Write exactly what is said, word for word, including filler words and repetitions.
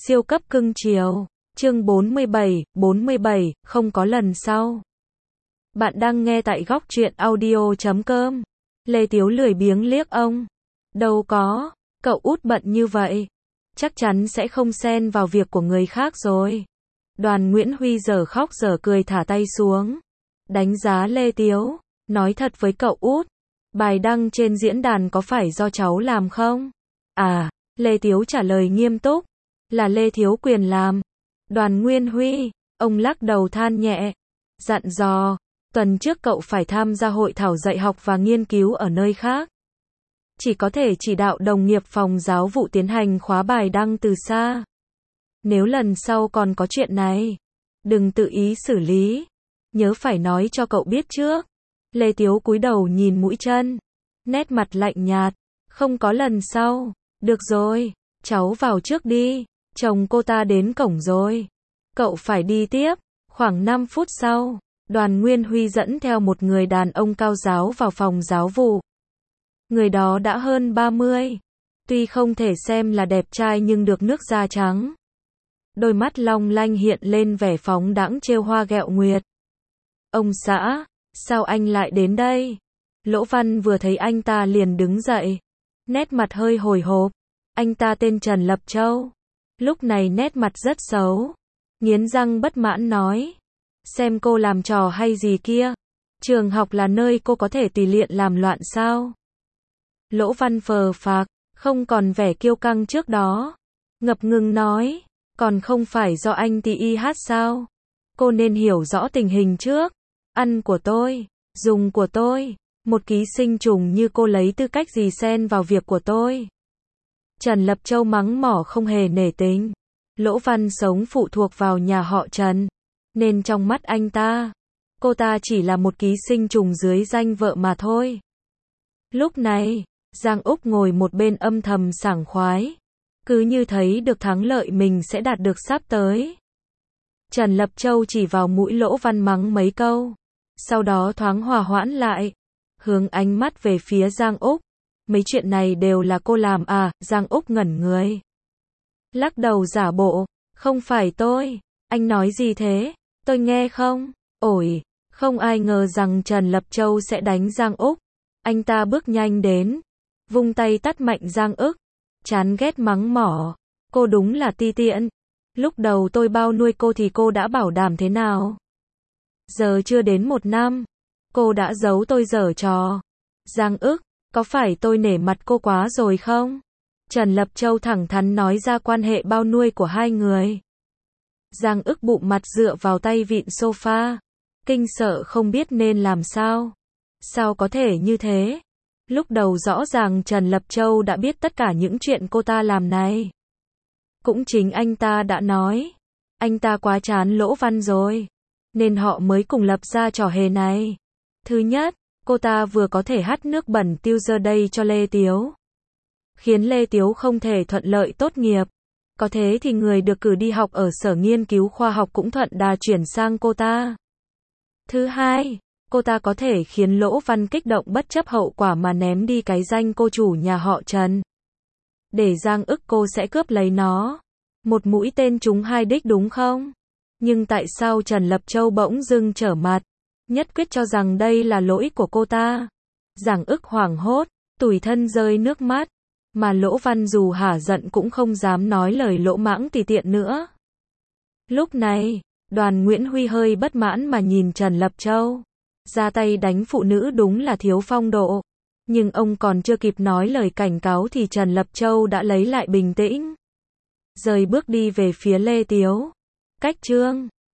Siêu cấp cưng chiều. Chương bốn mươi bảy, bốn mươi bảy, không có lần sau. Bạn đang nghe tại góc truyện audio chấm com. Lê Tiếu lười biếng liếc ông. Đâu có, cậu út bận như vậy. Chắc chắn sẽ không xen vào việc của người khác rồi. Đoàn Nguyễn Huy giờ khóc giờ cười thả tay xuống. Đánh giá Lê Tiếu. Nói thật với cậu út. Bài đăng trên diễn đàn có phải do cháu làm không? À, Lê Tiếu trả lời nghiêm túc. Là Lê Thiếu Quyền làm. Đoàn Nguyên Huy, ông lắc đầu than nhẹ. Dặn dò, tuần trước cậu phải tham gia hội thảo dạy học và nghiên cứu ở nơi khác. Chỉ có thể chỉ đạo đồng nghiệp phòng giáo vụ tiến hành khóa bài đăng từ xa. Nếu lần sau còn có chuyện này, đừng tự ý xử lý. Nhớ phải nói cho cậu biết trước. Lê Tiếu cúi đầu nhìn mũi chân. Nét mặt lạnh nhạt. Không có lần sau. Được rồi, cháu vào trước đi. Chồng cô ta đến cổng rồi. Cậu phải đi tiếp. Khoảng năm phút sau, Đoàn Nguyên Huy dẫn theo một người đàn ông cao ráo vào phòng giáo vụ. Người đó đã hơn ba mươi. Tuy không thể xem là đẹp trai nhưng được nước da trắng. Đôi mắt long lanh hiện lên vẻ phóng đãng trêu hoa ghẹo nguyệt. Ông xã, sao anh lại đến đây? Lỗ Văn vừa thấy anh ta liền đứng dậy. Nét mặt hơi hồi hộp. Anh ta tên Trần Lập Châu. Lúc này nét mặt rất xấu. Nghiến răng bất mãn nói. Xem cô làm trò hay gì kia. Trường học là nơi cô có thể tùy tiện làm loạn sao? Lỗ Văn phờ phạc, không còn vẻ kiêu căng trước đó. Ngập ngừng nói. Còn không phải do anh tì y hát sao? Cô nên hiểu rõ tình hình trước. Ăn của tôi, dùng của tôi. Một ký sinh trùng như cô lấy tư cách gì xen vào việc của tôi? Trần Lập Châu mắng mỏ không hề nể tình. Lỗ Văn sống phụ thuộc vào nhà họ Trần. Nên trong mắt anh ta, cô ta chỉ là một ký sinh trùng dưới danh vợ mà thôi. Lúc này, Giang Úc ngồi một bên âm thầm sảng khoái. Cứ như thấy được thắng lợi mình sẽ đạt được sắp tới. Trần Lập Châu chỉ vào mũi Lỗ Văn mắng mấy câu. Sau đó thoáng hòa hoãn lại. Hướng ánh mắt về phía Giang Úc. Mấy chuyện này đều là cô làm à? Giang Úc ngẩn người. Lắc đầu giả bộ. Không phải tôi. Anh nói gì thế? Tôi nghe không? Ổi. Không ai ngờ rằng Trần Lập Châu sẽ đánh Giang Úc. Anh ta bước nhanh đến. Vung tay tát mạnh Giang Úc. Chán ghét mắng mỏ. Cô đúng là ti tiện. Lúc đầu tôi bao nuôi cô thì cô đã bảo đảm thế nào? Giờ chưa đến một năm. Cô đã giấu tôi giở trò. Giang Úc. Có phải tôi nể mặt cô quá rồi không? Trần Lập Châu thẳng thắn nói ra quan hệ bao nuôi của hai người. Giang Ức bụng mặt dựa vào tay vịn sofa. Kinh sợ không biết nên làm sao. Sao có thể như thế? Lúc đầu rõ ràng Trần Lập Châu đã biết tất cả những chuyện cô ta làm này. Cũng chính anh ta đã nói. Anh ta quá chán Lỗ Văn rồi. Nên họ mới cùng lập ra trò hề này. Thứ nhất, cô ta vừa có thể hắt nước bẩn tiêu giờ đây cho Lê Tiếu. Khiến Lê Tiếu không thể thuận lợi tốt nghiệp. Có thế thì người được cử đi học ở sở nghiên cứu khoa học cũng thuận đà chuyển sang cô ta. Thứ hai, cô ta có thể khiến Lỗ Văn kích động bất chấp hậu quả mà ném đi cái danh cô chủ nhà họ Trần. Để Giang Ức cô sẽ cướp lấy nó. Một mũi tên trúng hai đích đúng không? Nhưng tại sao Trần Lập Châu bỗng dưng trở mặt? Nhất quyết cho rằng đây là lỗi của cô ta. Giang Ức hoảng hốt, tủi thân rơi nước mắt. Mà Lỗ Văn dù hả giận cũng không dám nói lời lỗ mãng tùy tiện nữa. Lúc này, Đoàn Nguyễn Huy hơi bất mãn mà nhìn Trần Lập Châu. Ra tay đánh phụ nữ đúng là thiếu phong độ. Nhưng ông còn chưa kịp nói lời cảnh cáo thì Trần Lập Châu đã lấy lại bình tĩnh. Rời bước đi về phía Lê Tiếu. Cách chương